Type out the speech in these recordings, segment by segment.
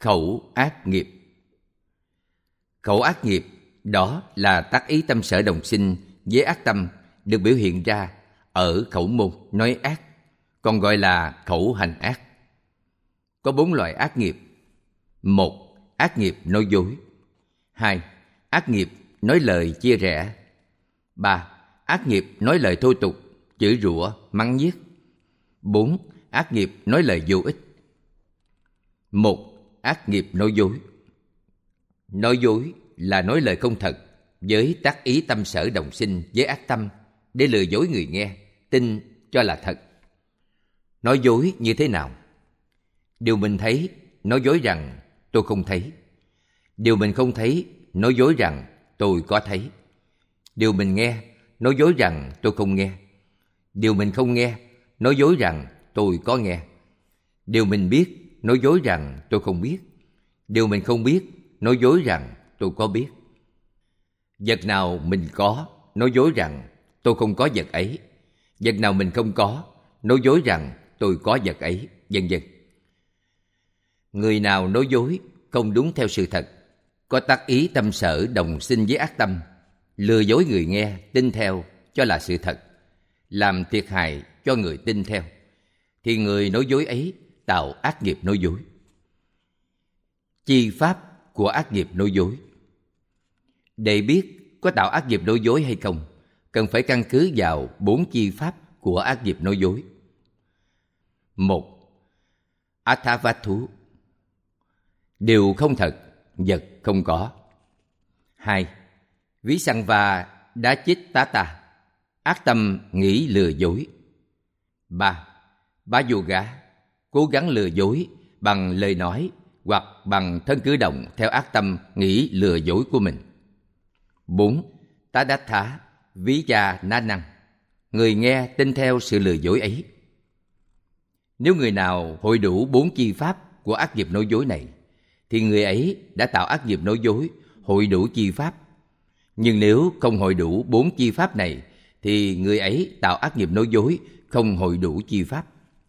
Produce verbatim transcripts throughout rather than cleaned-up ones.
Khẩu ác nghiệp. Khẩu ác nghiệp đó là tác ý tâm sở đồng sinh với ác tâm được biểu hiện ra ở khẩu môn nói ác, còn gọi là khẩu hành ác. Có bốn loại ác nghiệp. Một, ác nghiệp nói dối. Hai, ác nghiệp nói lời chia rẽ. Ba, ác nghiệp nói lời thô tục, chửi rủa, mắng nhiếc. Bốn, ác nghiệp nói lời vô ích. Một, ác nghiệp nói dối. Nói dối là nói lời không thật với tác ý tâm sở đồng sinh với ác tâm để lừa dối người nghe, tin cho là thật. Nói dối như thế nào? Điều mình thấy, nói dối rằng tôi không thấy. Điều mình không thấy, nói dối rằng tôi có thấy. Điều mình nghe, nói dối rằng tôi không nghe. Điều mình không nghe, nói dối rằng tôi có nghe. Điều mình biết, nói dối rằng tôi không biết. Điều mình không biết, nói dối rằng tôi có biết. Vật nào mình có, nói dối rằng tôi không có vật ấy. Vật nào mình không có, nói dối rằng tôi có vật ấy, vân vân. Người nào nói dối không đúng theo sự thật, có tác ý tâm sở đồng sinh với ác tâm, lừa dối người nghe tin theo cho là sự thật, làm thiệt hại cho người tin theo, thì người nói dối ấy tạo ác nghiệp nói dối. Chi pháp của ác nghiệp nói dối. Để biết có tạo ác nghiệp nói dối hay không, cần phải căn cứ vào bốn chi pháp của ác nghiệp nói dối. Một, Athavatthú, điều không thật, vật không có. Hai, Visangva đá chích tá ta, ác tâm nghĩ lừa dối. Ba, Bá-yoga, cố gắng lừa dối bằng lời nói hoặc bằng thân cử động theo ác tâm nghĩ lừa dối của mình. Bốn, Tá-đát-thá, ví gia ná năng, người nghe tin theo sự lừa dối ấy. Nếu người nào hội đủ bốn chi pháp của ác nghiệp nói dối này, thì người ấy đã tạo ác nghiệp nói dối, hội đủ chi pháp. Nhưng nếu không hội đủ bốn chi pháp này, thì người ấy tạo ác nghiệp nói dối, không hội đủ chi pháp.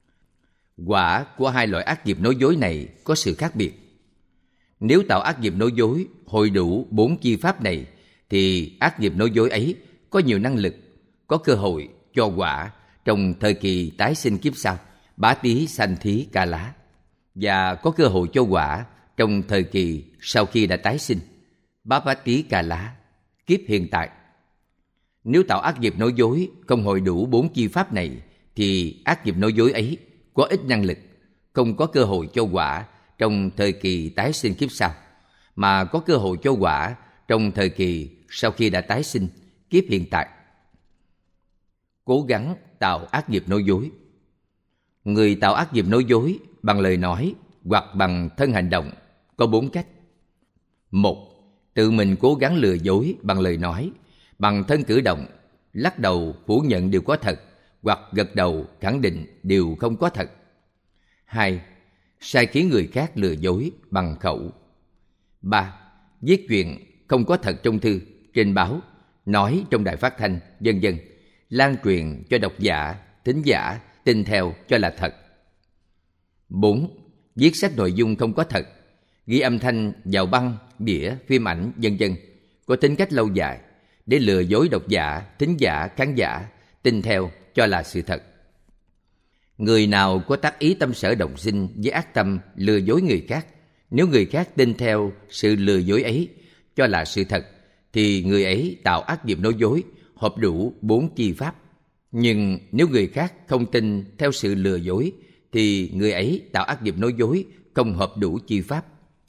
Quả của hai loại ác nghiệp nói dối này có sự khác biệt. Nếu tạo ác nghiệp nói dối, hội đủ bốn chi pháp này, thì ác nghiệp nói dối ấy có nhiều năng lực, có cơ hội cho quả trong thời kỳ tái sinh kiếp sau, bá tí sanh thí ca lá, và có cơ hội cho quả trong thời kỳ sau khi đã tái sinh, bá bá tí ca lá, kiếp hiện tại. Nếu tạo ác nghiệp nói dối không hội đủ bốn chi pháp này, thì ác nghiệp nói dối ấy có ít năng lực, không có cơ hội cho quả trong thời kỳ tái sinh kiếp sau, mà có cơ hội cho quả trong thời kỳ sau khi đã tái sinh, kiếp hiện tại. Cố gắng tạo ác nghiệp nói dối. Người tạo ác nghiệp nói dối bằng lời nói hoặc bằng thân hành động có bốn cách. Một, tự mình cố gắng lừa dối bằng lời nói, bằng thân cử động, lắc đầu phủ nhận điều có thật, hoặc gật đầu khẳng định điều không có thật. Hai, sai khiến người khác lừa dối bằng khẩu. Ba, viết chuyện không có thật trong thư, trên báo, nói trong đài phát thanh, vân vân, lan truyền cho độc giả, thính giả tin theo cho là thật. Bốn, viết sách nội dung không có thật, ghi âm thanh vào băng, đĩa, phim ảnh, vân vân, có tính cách lâu dài để lừa dối độc giả, thính giả, khán giả tin theo cho là sự thật. Người nào có tác ý tâm sở đồng sinh với ác tâm lừa dối người khác, nếu người khác tin theo sự lừa dối ấy cho là sự thật, thì người ấy tạo ác nghiệp nói dối, hợp đủ bốn chi pháp. Nhưng nếu người khác không tin theo sự lừa dối, thì người ấy tạo ác nghiệp nói dối, không hợp đủ chi pháp.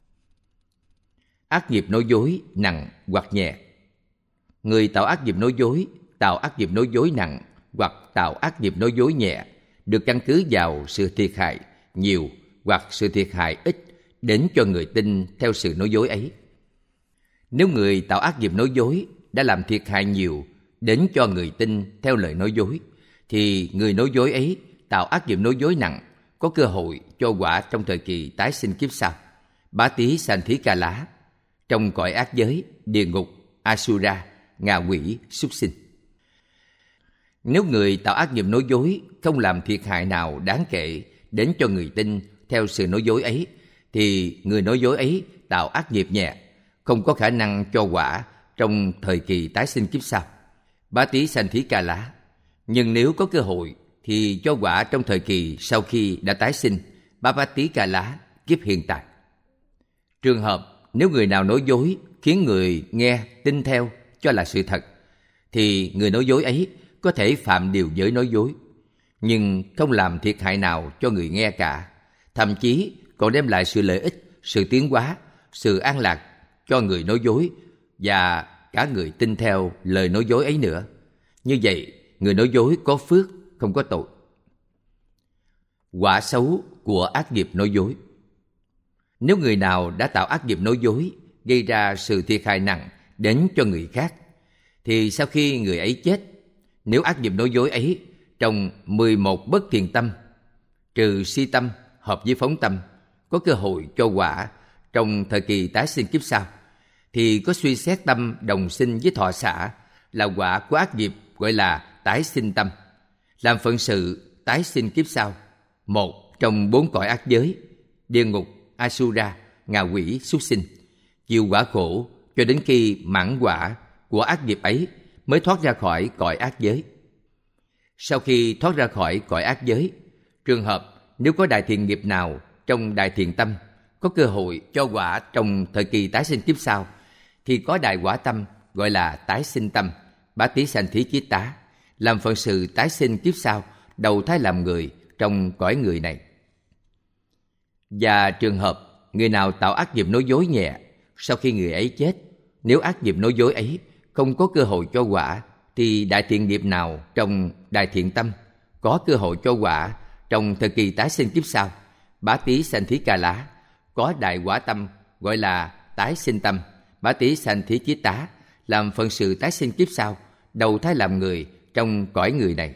Ác nghiệp nói dối nặng hoặc nhẹ. Người tạo ác nghiệp nói dối, tạo ác nghiệp nói dối nặng hoặc tạo ác nghiệp nói dối nhẹ được căn cứ vào sự thiệt hại nhiều hoặc sự thiệt hại ít đến cho người tin theo sự nói dối ấy. Nếu người tạo ác nghiệp nói dối đã làm thiệt hại nhiều đến cho người tin theo lời nói dối, thì người nói dối ấy tạo ác nghiệp nói dối nặng, có cơ hội cho quả trong thời kỳ tái sinh kiếp sau, bá tí sanh thí ca lá, trong cõi ác giới, địa ngục, Asura, ngạ quỷ, súc sinh. Nếu người tạo ác nghiệp nói dối không làm thiệt hại nào đáng kể đến cho người tin theo sự nói dối ấy, thì người nói dối ấy tạo ác nghiệp nhẹ, không có khả năng cho quả trong thời kỳ tái sinh kiếp sau. Bá Tí Sanh Thí Ca Lá. Nhưng nếu có cơ hội thì cho quả trong thời kỳ sau khi đã tái sinh, Bá Bá Tí Ca Lá, kiếp hiện tại. Trường hợp nếu người nào nói dối khiến người nghe tin theo cho là sự thật, thì người nói dối ấy có thể phạm điều giới nói dối, nhưng không làm thiệt hại nào cho người nghe cả, thậm chí còn đem lại sự lợi ích, sự tiến hóa, sự an lạc cho người nói dối và cả người tin theo lời nói dối ấy nữa. Như vậy, người nói dối có phước, không có tội. Quả xấu của ác nghiệp nói dối. Nếu người nào đã tạo ác nghiệp nói dối, gây ra sự thiệt hại nặng đến cho người khác, thì sau khi người ấy chết, nếu ác nghiệp nói dối ấy trong mười một bất thiện tâm, trừ si tâm hợp với phóng tâm, có cơ hội cho quả trong thời kỳ tái sinh kiếp sau, thì có suy xét tâm đồng sinh với thọ xả là quả của ác nghiệp, gọi là tái sinh tâm, làm phận sự tái sinh kiếp sau, một trong bốn cõi ác giới: địa ngục, Asura, ngạ quỷ, súc sinh, chịu quả khổ cho đến khi mãn quả của ác nghiệp ấy mới thoát ra khỏi cõi ác giới. Sau khi thoát ra khỏi cõi ác giới, trường hợp nếu có đại thiện nghiệp nào trong đại thiện tâm có cơ hội cho quả trong thời kỳ tái sinh kiếp sau, thì có đại quả tâm, gọi là tái sinh tâm, Bá Tí Sanh Thí Chí Tá, làm phận sự tái sinh kiếp sau, đầu thai làm người trong cõi người này. Và trường hợp người nào tạo ác nghiệp nói dối nhẹ, sau khi người ấy chết, nếu ác nghiệp nói dối ấy không có cơ hội cho quả, thì đại thiện nghiệp nào trong đại thiện tâm có cơ hội cho quả trong thời kỳ tái sinh kiếp sau, Bá Tí Sanh Thí Ca Lá, có đại quả tâm, gọi là tái sinh tâm, Bá Tí Sanh Thí Chí Tá, làm phận sự tái sinh kiếp sau, đầu thai làm người trong cõi người này.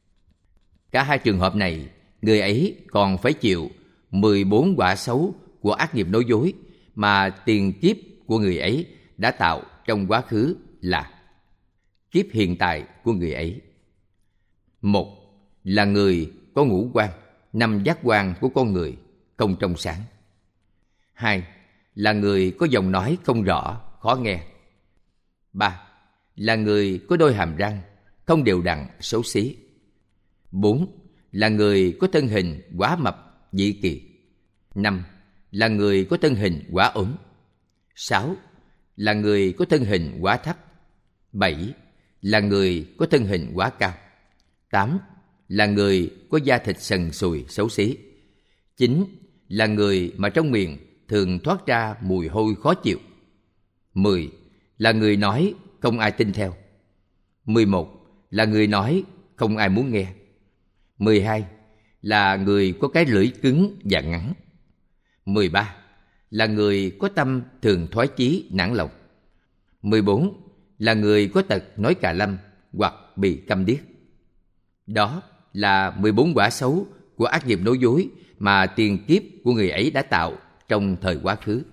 Cả hai trường hợp này, người ấy còn phải chịu mười bốn quả xấu của ác nghiệp nói dối mà tiền kiếp của người ấy đã tạo trong quá khứ là kiếp hiện tại của người ấy. Một là người có ngũ quan, năm giác quan của con người không trong sáng. Hai là người có giọng nói không rõ, khó nghe. Ba là người có đôi hàm răng không đều đặn, xấu xí. Bốn là người có thân hình quá mập, dị kỳ. Năm là người có thân hình quá ốm. Sáu là người có thân hình quá thấp. Bảy là người có thân hình quá cao. Tám là người có da thịt sần sùi, xấu xí. Chín là người mà trong miệng thường thoát ra mùi hôi khó chịu. Mười là người nói không ai tin theo. Mười một là người nói không ai muốn nghe. Mười hai là người có cái lưỡi cứng và ngắn. Mười ba là người có tâm thường thoái chí, nản lòng. Mười bốn là người có tật nói cà lâm hoặc bị câm điếc. Đó là mười bốn quả xấu của ác nghiệp nói dối mà tiền kiếp của người ấy đã tạo trong thời quá khứ.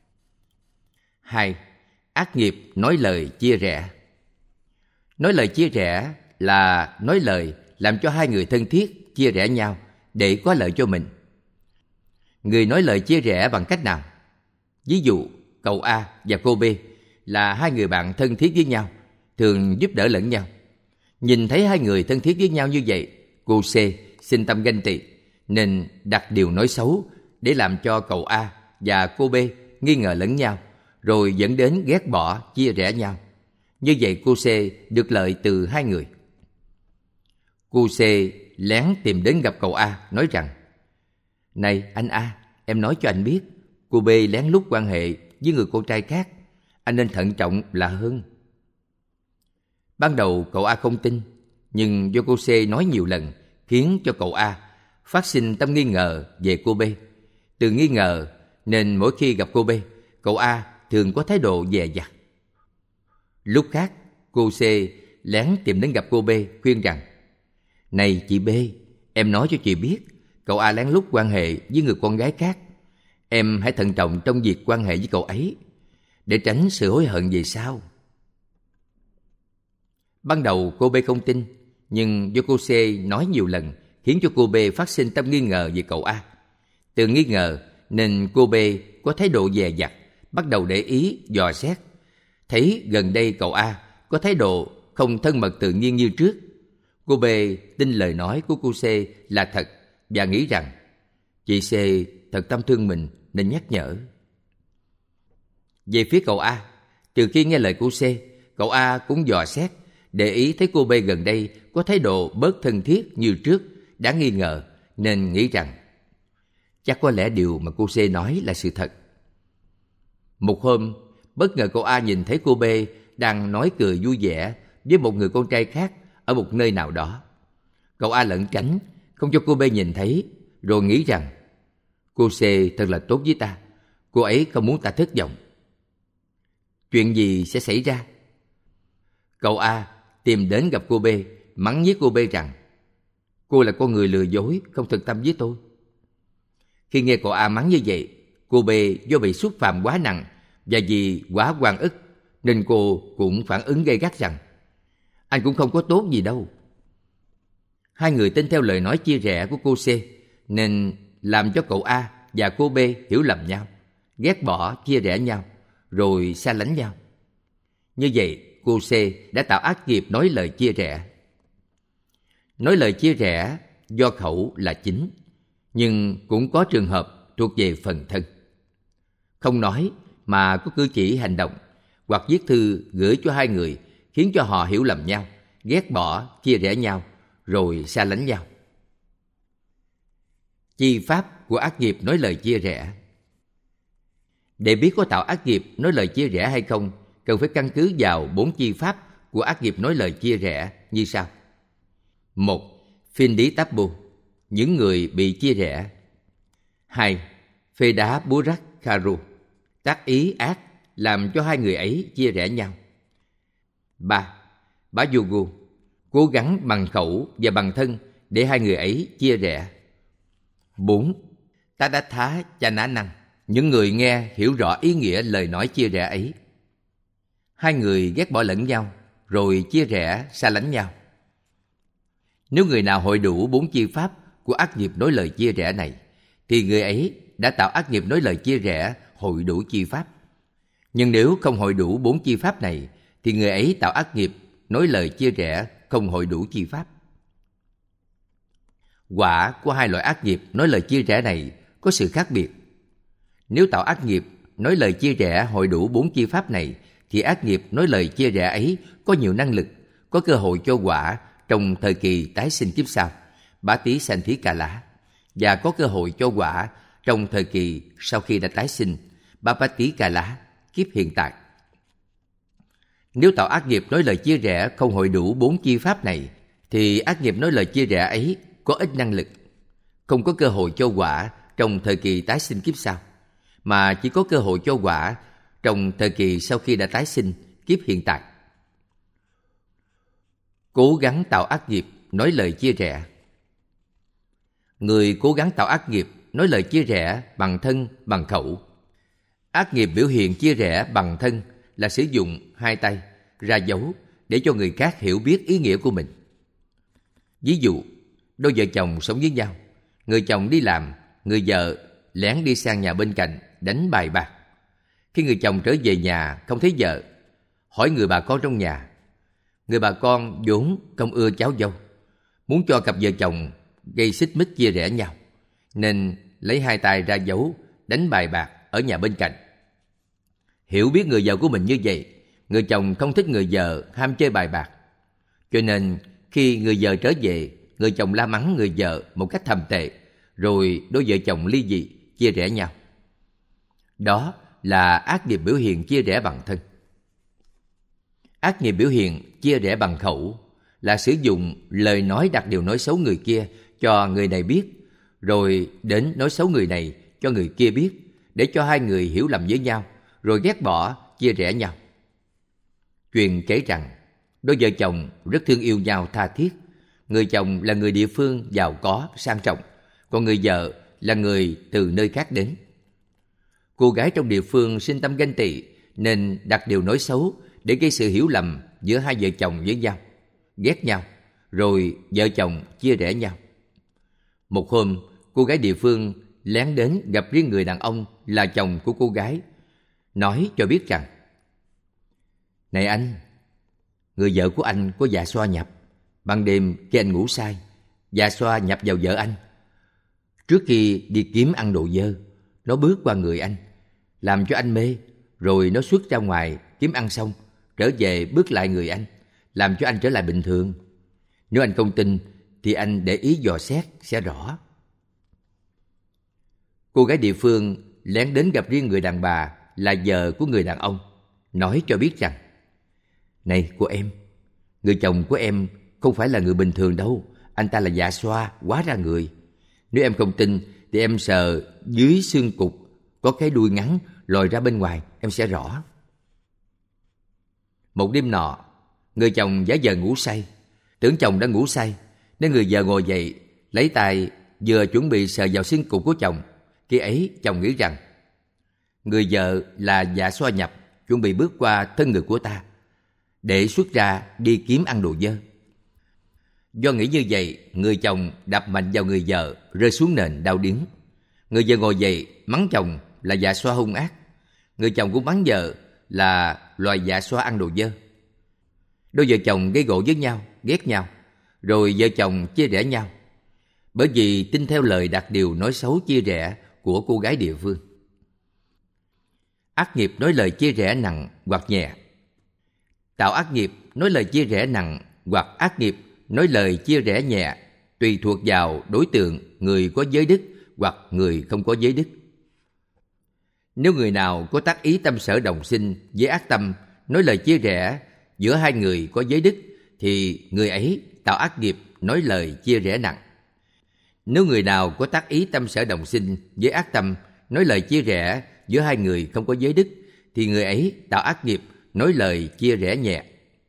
Hai, ác nghiệp nói lời chia rẽ. Nói lời chia rẽ là nói lời làm cho hai người thân thiết chia rẽ nhau để có lợi cho mình. Người nói lời chia rẽ bằng cách nào? Ví dụ, cậu A và cô B là hai người bạn thân thiết với nhau, thường giúp đỡ lẫn nhau. Nhìn thấy hai người thân thiết với nhau như vậy, cô C sinh tâm ganh tị, nên đặt điều nói xấu để làm cho cậu A và cô B nghi ngờ lẫn nhau, rồi dẫn đến ghét bỏ, chia rẽ nhau. Như vậy cô C được lợi từ hai người. Cô C lén tìm đến gặp cậu A, nói rằng: "Này anh A, em nói cho anh biết, cô B lén lút quan hệ với người con trai khác, anh nên thận trọng là hơn." Ban đầu cậu A không tin, nhưng do cô C nói nhiều lần khiến cho cậu A phát sinh tâm nghi ngờ về cô B. Từ nghi ngờ nên mỗi khi gặp cô B, cậu A thường có thái độ dè dặt. Lúc khác, cô C lén tìm đến gặp cô B khuyên rằng: "Này chị B, em nói cho chị biết, cậu A lén lút quan hệ với người con gái khác. Em hãy thận trọng trong việc quan hệ với cậu ấy, để tránh sự hối hận về sau." Ban đầu cô B không tin, nhưng do cô C nói nhiều lần khiến cho cô B phát sinh tâm nghi ngờ về cậu A. Từ nghi ngờ nên cô B có thái độ dè dặt, bắt đầu để ý, dò xét. Thấy gần đây cậu A có thái độ không thân mật tự nhiên như trước. Cô B tin lời nói của cô C là thật và nghĩ rằng chị C thật tâm thương mình nên nhắc nhở. Về phía cậu A, từ khi nghe lời cô C, cậu A cũng dò xét, để ý thấy cô B gần đây có thái độ bớt thân thiết như trước, đáng nghi ngờ, nên nghĩ rằng chắc có lẽ điều mà cô C nói là sự thật. Một hôm, bất ngờ cậu A nhìn thấy cô B đang nói cười vui vẻ với một người con trai khác ở một nơi nào đó. Cậu A lẩn tránh, không cho cô B nhìn thấy, rồi nghĩ rằng cô C thật là tốt với ta, cô ấy không muốn ta thất vọng. Chuyện gì sẽ xảy ra? Cậu A tìm đến gặp cô B, mắng nhiếc cô B rằng cô là con người lừa dối, không thực tâm với tôi. Khi nghe cậu A mắng như vậy, cô B do bị xúc phạm quá nặng và vì quá oan ức nên cô cũng phản ứng gay gắt rằng anh cũng không có tốt gì đâu. Hai người tin theo lời nói chia rẽ của cô C nên làm cho cậu A và cô B hiểu lầm nhau, ghét bỏ, chia rẽ nhau, rồi xa lánh nhau. Như vậy, cô C đã tạo ác nghiệp nói lời chia rẽ. Nói lời chia rẽ do khẩu là chính, nhưng cũng có trường hợp thuộc về phần thân. Không nói mà có cử chỉ hành động, hoặc viết thư gửi cho hai người, khiến cho họ hiểu lầm nhau, ghét bỏ, chia rẽ nhau, rồi xa lánh nhau. Chi pháp của ác nghiệp nói lời chia rẽ. Để biết có tạo ác nghiệp nói lời chia rẽ hay không, cần phải căn cứ vào bốn chi pháp của ác nghiệp nói lời chia rẽ như sau. Một, Phiên đí táp bu, những người bị chia rẽ. Hai, Phê đá búa rắc kharu, tác ý ác làm cho hai người ấy chia rẽ nhau. Ba, Bá yogu, cố gắng bằng khẩu và bằng thân để hai người ấy chia rẽ. Bốn, Tá đá thá cha ná năng, những người nghe hiểu rõ ý nghĩa lời nói chia rẽ ấy. Hai người ghét bỏ lẫn nhau, rồi chia rẽ, xa lánh nhau. Nếu người nào hội đủ bốn chi pháp của ác nghiệp nói lời chia rẽ này, thì người ấy đã tạo ác nghiệp nói lời chia rẽ hội đủ chi pháp. Nhưng nếu không hội đủ bốn chi pháp này, thì người ấy tạo ác nghiệp nói lời chia rẽ không hội đủ chi pháp. Quả của hai loại ác nghiệp nói lời chia rẽ này có sự khác biệt. Nếu tạo ác nghiệp nói lời chia rẽ hội đủ bốn chi pháp này, thì ác nghiệp nói lời chia rẽ ấy có nhiều năng lực, có cơ hội cho quả trong thời kỳ tái sinh kiếp sau, bá tí sanh thí ca lá, và có cơ hội cho quả trong thời kỳ sau khi đã tái sinh, bá bá tí ca lá, kiếp hiện tại. Nếu tạo ác nghiệp nói lời chia rẽ không hội đủ bốn chi pháp này, thì ác nghiệp nói lời chia rẽ ấy có ít năng lực, không có cơ hội cho quả trong thời kỳ tái sinh kiếp sau, mà chỉ có cơ hội cho quả trong thời kỳ sau khi đã tái sinh, kiếp hiện tại. Cố gắng tạo ác nghiệp nói lời chia rẽ. Người cố gắng tạo ác nghiệp nói lời chia rẽ bằng thân, bằng khẩu. Ác nghiệp biểu hiện chia rẽ bằng thân là sử dụng hai tay ra dấu để cho người khác hiểu biết ý nghĩa của mình. Ví dụ, đôi vợ chồng sống với nhau, người chồng đi làm, người vợ lén đi sang nhà bên cạnh đánh bài bạc. Khi người chồng trở về nhà không thấy vợ, hỏi người bà con trong nhà. Người bà con vốn không ưa cháu dâu, muốn cho cặp vợ chồng gây xích mích chia rẽ nhau, nên lấy hai tay ra dấu đánh bài bạc ở nhà bên cạnh. Hiểu biết người vợ của mình như vậy, người chồng không thích người vợ ham chơi bài bạc, cho nên khi người vợ trở về, người chồng la mắng người vợ một cách thậm tệ, rồi đôi vợ chồng ly dị, chia rẽ nhau. Đó là ác nghiệp biểu hiện chia rẽ bằng thân. Ác nghiệp biểu hiện chia rẽ bằng khẩu là sử dụng lời nói đặt điều nói xấu người kia cho người này biết, rồi đến nói xấu người này cho người kia biết, để cho hai người hiểu lầm với nhau, rồi ghét bỏ, chia rẽ nhau. Truyền kể rằng, đôi vợ chồng rất thương yêu nhau tha thiết. Người chồng là người địa phương giàu có, sang trọng, còn người vợ là người từ nơi khác đến. Cô gái trong địa phương sinh tâm ganh tị, nên đặt điều nói xấu để gây sự hiểu lầm giữa hai vợ chồng với nhau, ghét nhau, rồi vợ chồng chia rẽ nhau. Một hôm, cô gái địa phương lén đến gặp riêng người đàn ông là chồng của cô gái, nói cho biết rằng: Này anh, người vợ của anh có dạ xoa nhập. Ban đêm khi anh ngủ say, dạ xoa nhập vào vợ anh. Trước khi đi kiếm ăn đồ dơ, nó bước qua người anh, làm cho anh mê, rồi nó xuất ra ngoài kiếm ăn xong, trở về bước lại người anh, làm cho anh trở lại bình thường. Nếu anh không tin thì anh để ý dò xét sẽ rõ. Cô gái địa phương lén đến gặp riêng người đàn bà là vợ của người đàn ông, nói cho biết rằng: Này cô em, người chồng của em không phải là người bình thường đâu, anh ta là dạ xoa hóa ra người. Nếu em không tin thì em sờ dưới xương cụt có cái đuôi ngắn lòi ra bên ngoài, em sẽ rõ. Một đêm nọ, người chồng giả vờ ngủ say, tưởng chồng đã ngủ say nên người vợ ngồi dậy, lấy tay vừa chuẩn bị sờ vào xương cụt của chồng. Khi ấy chồng nghĩ rằng người vợ là dạ xoa nhập, chuẩn bị bước qua thân người của ta để xuất ra đi kiếm ăn đồ dơ. Do nghĩ như vậy, người chồng đập mạnh vào người vợ, rơi xuống nền đau điếng. Người vợ ngồi dậy mắng chồng là dạ xoa hung ác. Người chồng cũng mắng vợ là loài dạ xoa ăn đồ dơ. Đôi vợ chồng gây gổ với nhau, ghét nhau, rồi vợ chồng chia rẽ nhau, bởi vì tin theo lời đặt điều nói xấu chia rẽ của cô gái địa phương. Ác nghiệp nói lời chia rẽ nặng hoặc nhẹ. Tạo ác nghiệp nói lời chia rẽ nặng hoặc ác nghiệp nói lời chia rẽ nhẹ, tùy thuộc vào đối tượng người có giới đức hoặc người không có giới đức. Nếu người nào có tác ý tâm sở đồng sinh với ác tâm, nói lời chia rẽ giữa hai người có giới đức, thì người ấy tạo ác nghiệp nói lời chia rẽ nặng. Nếu người nào có tác ý tâm sở đồng sinh với ác tâm, nói lời chia rẽ giữa hai người không có giới đức, thì người ấy tạo ác nghiệp nói lời chia rẽ nhẹ.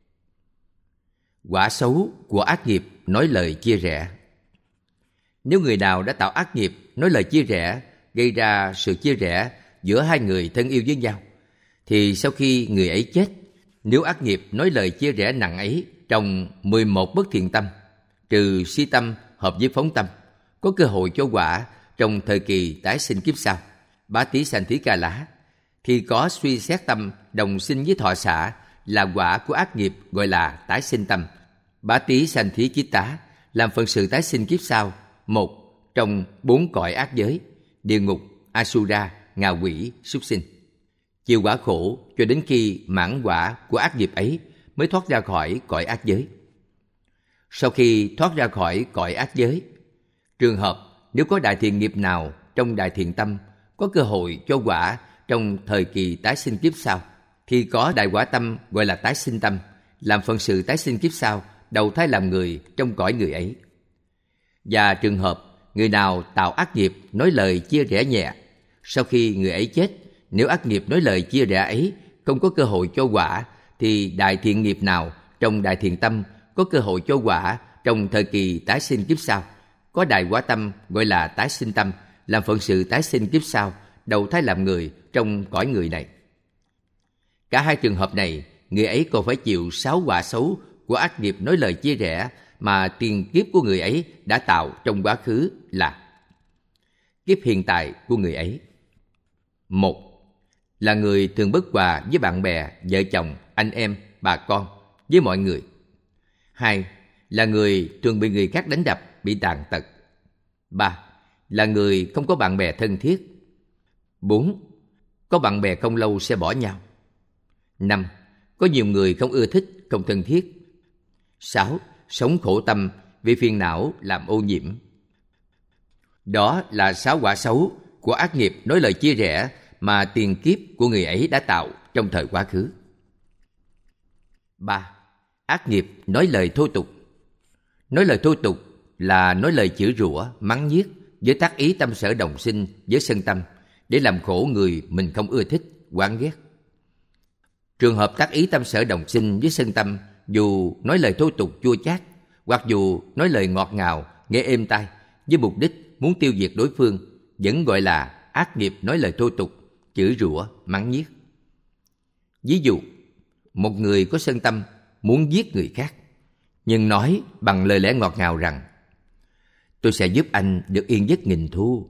Quả xấu của ác nghiệp nói lời chia rẽ. Nếu người nào đã tạo ác nghiệp nói lời chia rẽ, gây ra sự chia rẽ giữa hai người thân yêu với nhau, thì sau khi người ấy chết, nếu ác nghiệp nói lời chia rẽ nặng ấy trong mười một bất thiện tâm, trừ si tâm hợp với phóng tâm, có cơ hội cho quả trong thời kỳ tái sinh kiếp sau, Bá Tí Sanh Thí Ca Lá, thì có suy xét tâm đồng sinh với thọ xả là quả của ác nghiệp, gọi là tái sinh tâm, Bá Tí Sanh Thí Chiết Tá, làm phận sự tái sinh kiếp sau, một trong bốn cõi ác giới: địa ngục, Asura, ngạ quỷ, súc sinh. Chịu quả khổ cho đến khi mãn quả của ác nghiệp ấy mới thoát ra khỏi cõi ác giới. Sau khi thoát ra khỏi cõi ác giới, trường hợp nếu có đại thiện nghiệp nào trong đại thiện tâm có cơ hội cho quả trong thời kỳ tái sinh kiếp sau, thì có đại quả tâm gọi là tái sinh tâm, làm phận sự tái sinh kiếp sau, đầu thai làm người trong cõi người ấy. Và trường hợp người nào tạo ác nghiệp nói lời chia rẽ nhẹ, sau khi người ấy chết, nếu ác nghiệp nói lời chia rẽ ấy không có cơ hội cho quả, thì đại thiện nghiệp nào trong đại thiện tâm có cơ hội cho quả trong thời kỳ tái sinh kiếp sau, có đại quả tâm gọi là tái sinh tâm, làm phận sự tái sinh kiếp sau, đầu thai làm người trong cõi người này. Cả hai trường hợp này, người ấy còn phải chịu sáu quả xấu của ác nghiệp nói lời chia rẽ mà tiền kiếp của người ấy đã tạo trong quá khứ là: kiếp hiện tại của người ấy, một là người thường bất hòa với bạn bè, vợ chồng, anh em, bà con, với mọi người. Hai là người thường bị người khác đánh đập, bị tàn tật. Ba là người không có bạn bè thân thiết. Bốn có bạn bè không lâu sẽ bỏ nhau. Năm có nhiều người không ưa thích, không thân thiết. Sáu sống khổ tâm vì phiền não làm ô nhiễm. Đó là sáu quả xấu của ác nghiệp nói lời chia rẽ mà tiền kiếp của người ấy đã tạo trong thời quá khứ. Ba. Ác nghiệp nói lời thô tục. Nói lời thô tục là nói lời chửi rủa, mắng nhiếc với tác ý tâm sở đồng sinh với sân tâm để làm khổ người mình không ưa thích, oán ghét. Trường hợp tác ý tâm sở đồng sinh với sân tâm, dù nói lời thô tục chua chát hoặc dù nói lời ngọt ngào, nghe êm tai với mục đích muốn tiêu diệt đối phương, vẫn gọi là ác nghiệp nói lời thô tục, chửi rủa, mắng nhiếc. Ví dụ, một người có sân tâm muốn giết người khác, nhưng nói bằng lời lẽ ngọt ngào rằng: tôi sẽ giúp anh được yên giấc nghìn thu,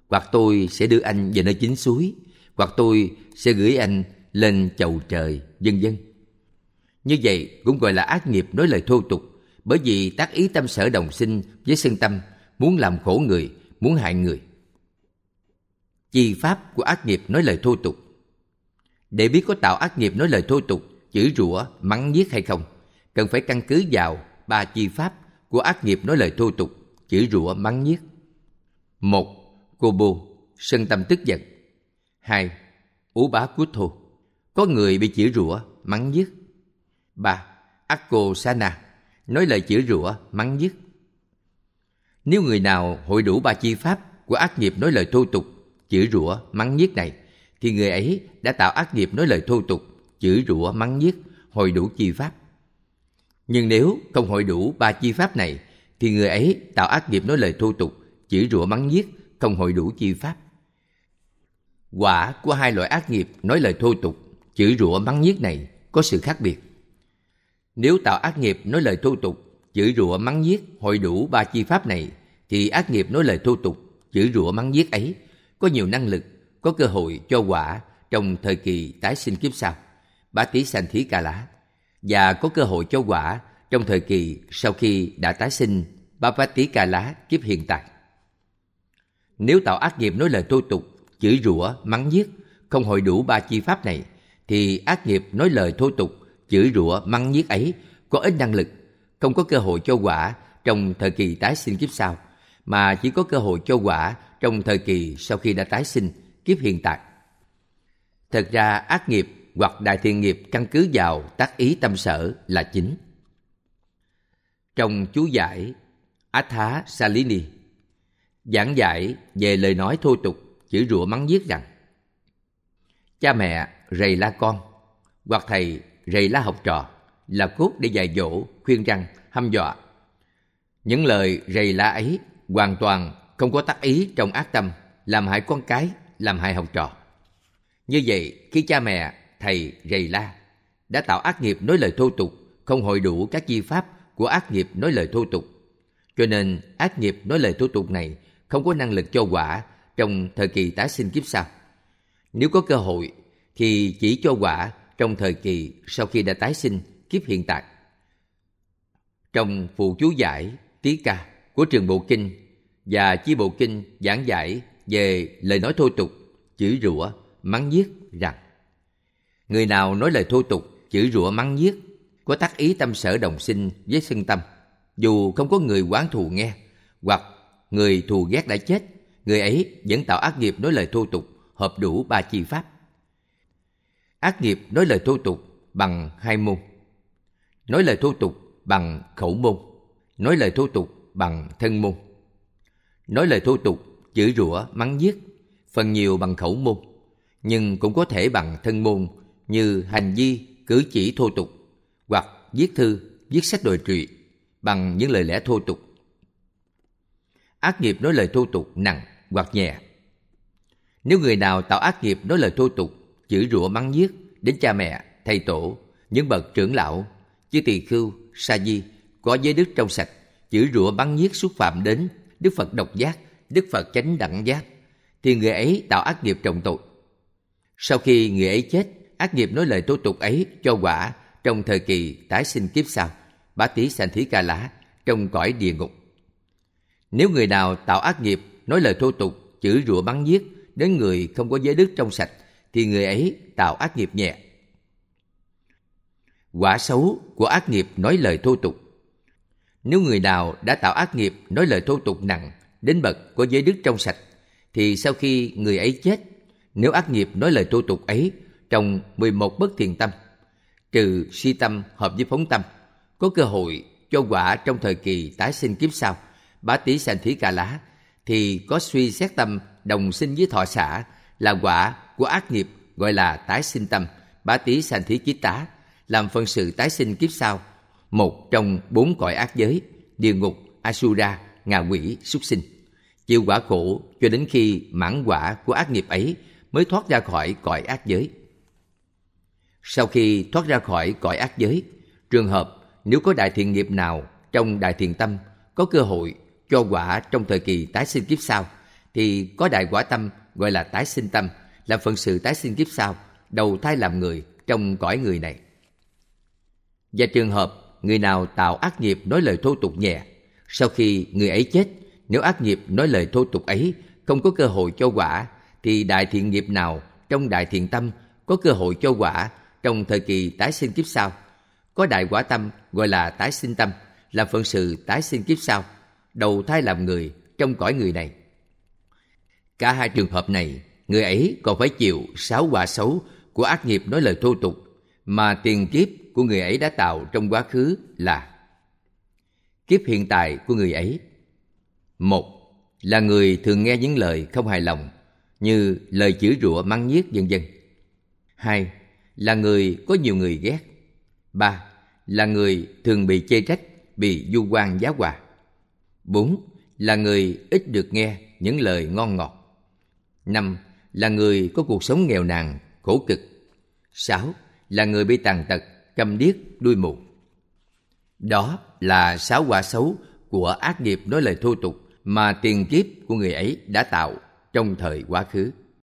hoặc tôi sẽ đưa anh về nơi chính suối, hoặc tôi sẽ gửi anh lên chầu trời, vân vân. Như vậy cũng gọi là ác nghiệp nói lời thô tục, bởi vì tác ý tâm sở đồng sinh với sân tâm, muốn làm khổ người, muốn hại người. Chi pháp của ác nghiệp nói lời thô tục. Để biết có tạo ác nghiệp nói lời thô tục, chửi rủa, mắng nhiếc hay không, cần phải căn cứ vào ba chi pháp của ác nghiệp nói lời thô tục, chửi rủa, mắng nhiếc. Một, cô bô, sân tâm tức giận. Hai, ú bá cút thô, có người bị chửi rủa, mắng nhiếc. Ba, akko sana, nói lời chửi rủa, mắng nhiếc. Nếu người nào hội đủ ba chi pháp của ác nghiệp nói lời thô tục, chửi rủa, mắng nhiếc này, thì người ấy đã tạo ác nghiệp nói lời thô tục, chửi rủa, mắng nhiếc, hội đủ chi pháp. Nhưng nếu không hội đủ ba chi pháp này, thì người ấy tạo ác nghiệp nói lời thô tục, chửi rủa, mắng nhiếc, không hội đủ chi pháp. Quả của hai loại ác nghiệp nói lời thô tục, chửi rủa, mắng nhiếc này có sự khác biệt. Nếu tạo ác nghiệp nói lời thô tục, chửi rủa, mắng nhiếc hội đủ ba chi pháp này, thì ác nghiệp nói lời thô tục, chửi rủa, mắng nhiếc ấy có nhiều năng lực, có cơ hội cho quả trong thời kỳ tái sinh kiếp sau, bá tí sanh thí ca lá, và có cơ hội cho quả trong thời kỳ sau khi đã tái sinh bá bá tí ca lá kiếp hiện tại. Nếu tạo ác nghiệp nói lời thô tục, chửi rủa, mắng nhiếc không hội đủ ba chi pháp này, thì ác nghiệp nói lời thô tục, chửi rủa, mắng nhiếc ấy có ít năng lực, không có cơ hội cho quả trong thời kỳ tái sinh kiếp sau, mà chỉ có cơ hội cho quả trong thời kỳ sau khi đã tái sinh kiếp hiện tại. Thật ra ác nghiệp hoặc đại thiện nghiệp căn cứ vào tác ý tâm sở là chính. Trong chú giải Atha Salini giảng giải về lời nói thô tục, chửi rủa, mắng nhiếc rằng: cha mẹ rầy la con, hoặc thầy rầy la học trò là cốt để dạy dỗ, khuyên răn, hăm dọa. Những lời rầy la ấy hoàn toàn không có tác ý trong ác tâm, làm hại con cái, làm hại học trò. Như vậy, khi cha mẹ, thầy rầy la đã tạo ác nghiệp nói lời thô tục, không hội đủ các chi pháp của ác nghiệp nói lời thô tục, cho nên ác nghiệp nói lời thô tục này không có năng lực cho quả trong thời kỳ tái sinh kiếp sau. Nếu có cơ hội thì chỉ cho quả trong thời kỳ sau khi đã tái sinh kiếp hiện tại. Trong phụ chú giải Tí Ca của Trường Bộ Kinh và Chi Bộ Kinh giảng giải về lời nói thô tục, chửi rủa, mắng nhiếc rằng: người nào nói lời thô tục, chửi rủa, mắng nhiếc có tác ý tâm sở đồng sinh với sân tâm, dù không có người oán thù nghe, hoặc người thù ghét đã chết, người ấy vẫn tạo ác nghiệp nói lời thô tục, hợp đủ ba chi pháp. Ác nghiệp nói lời thô tục bằng hai môn: nói lời thô tục bằng khẩu môn, nói lời thô tục bằng thân môn. Nói lời thô tục, chửi rủa, mắng nhiếc phần nhiều bằng khẩu môn, nhưng cũng có thể bằng thân môn, như hành vi, cử chỉ thô tục, hoặc viết thư, viết sách đồi trụy bằng những lời lẽ thô tục. Ác nghiệp nói lời thô tục nặng hoặc nhẹ. Nếu người nào tạo ác nghiệp nói lời thô tục, chửi rủa, mắng nhiếc đến cha mẹ, thầy tổ, những bậc trưởng lão, chư tỳ khưu, sa di có giới đức trong sạch, chửi rủa, mắng nhiếc xúc phạm đến Đức Phật độc giác, Đức Phật chánh đẳng giác, thì người ấy tạo ác nghiệp trọng tội. Sau khi người ấy chết, ác nghiệp nói lời thô tục ấy cho quả trong thời kỳ tái sinh kiếp sau, bá tí sanh thí ca lá, trong cõi địa ngục. Nếu người nào tạo ác nghiệp nói lời thô tục, chửi rủa, mắng nhiếc đến người không có giới đức trong sạch, thì người ấy tạo ác nghiệp nhẹ. Quả xấu của ác nghiệp nói lời thô tục. Nếu người nào đã tạo ác nghiệp nói lời thô tục nặng đến bậc có giới đức trong sạch, thì sau khi người ấy chết, nếu ác nghiệp nói lời thô tục ấy trong mười một bất thiện tâm, trừ si tâm hợp với phóng tâm, có cơ hội cho quả trong thời kỳ tái sinh kiếp sau, bá tí sanh thí ca lá, thì có suy xét tâm đồng sinh với thọ xả là quả của ác nghiệp, gọi là tái sinh tâm, bá tí sanh thí chí tá, làm phân sự tái sinh kiếp sau, một trong bốn cõi ác giới: địa ngục, Asura, ngạ quỷ, súc sinh, chịu quả khổ cho đến khi mãn quả của ác nghiệp ấy mới thoát ra khỏi cõi ác giới. Sau khi thoát ra khỏi cõi ác giới, trường hợp nếu có đại thiện nghiệp nào trong đại thiện tâm có cơ hội cho quả trong thời kỳ tái sinh kiếp sau, thì có đại quả tâm gọi là tái sinh tâm, là phận sự tái sinh kiếp sau, đầu thai làm người trong cõi người này. Và trường hợp người nào tạo ác nghiệp nói lời thô tục nhẹ, sau khi người ấy chết, nếu ác nghiệp nói lời thô tục ấy không có cơ hội cho quả, thì đại thiện nghiệp nào trong đại thiện tâm có cơ hội cho quả trong thời kỳ tái sinh kiếp sau, có đại quả tâm gọi là tái sinh tâm, là phận sự tái sinh kiếp sau, đầu thai làm người trong cõi người này. Cả hai trường hợp này, người ấy còn phải chịu sáu quả xấu của ác nghiệp nói lời thô tục mà tiền kiếp của người ấy đã tạo trong quá khứ là: kiếp hiện tại của người ấy, một là người thường nghe những lời không hài lòng như lời chửi rủa, mắng nhiếc vân vân. Hai là người có nhiều người ghét. Ba là người thường bị chê trách, bị vu oan giá họa. Bốn là người ít được nghe những lời ngon ngọt. Năm là người có cuộc sống nghèo nàn, khổ cực. Sáu là người bị tàn tật, câm điếc, đuôi mù. Đó là sáu quả xấu của ác nghiệp nói lời thô tục mà tiền kiếp của người ấy đã tạo trong thời quá khứ.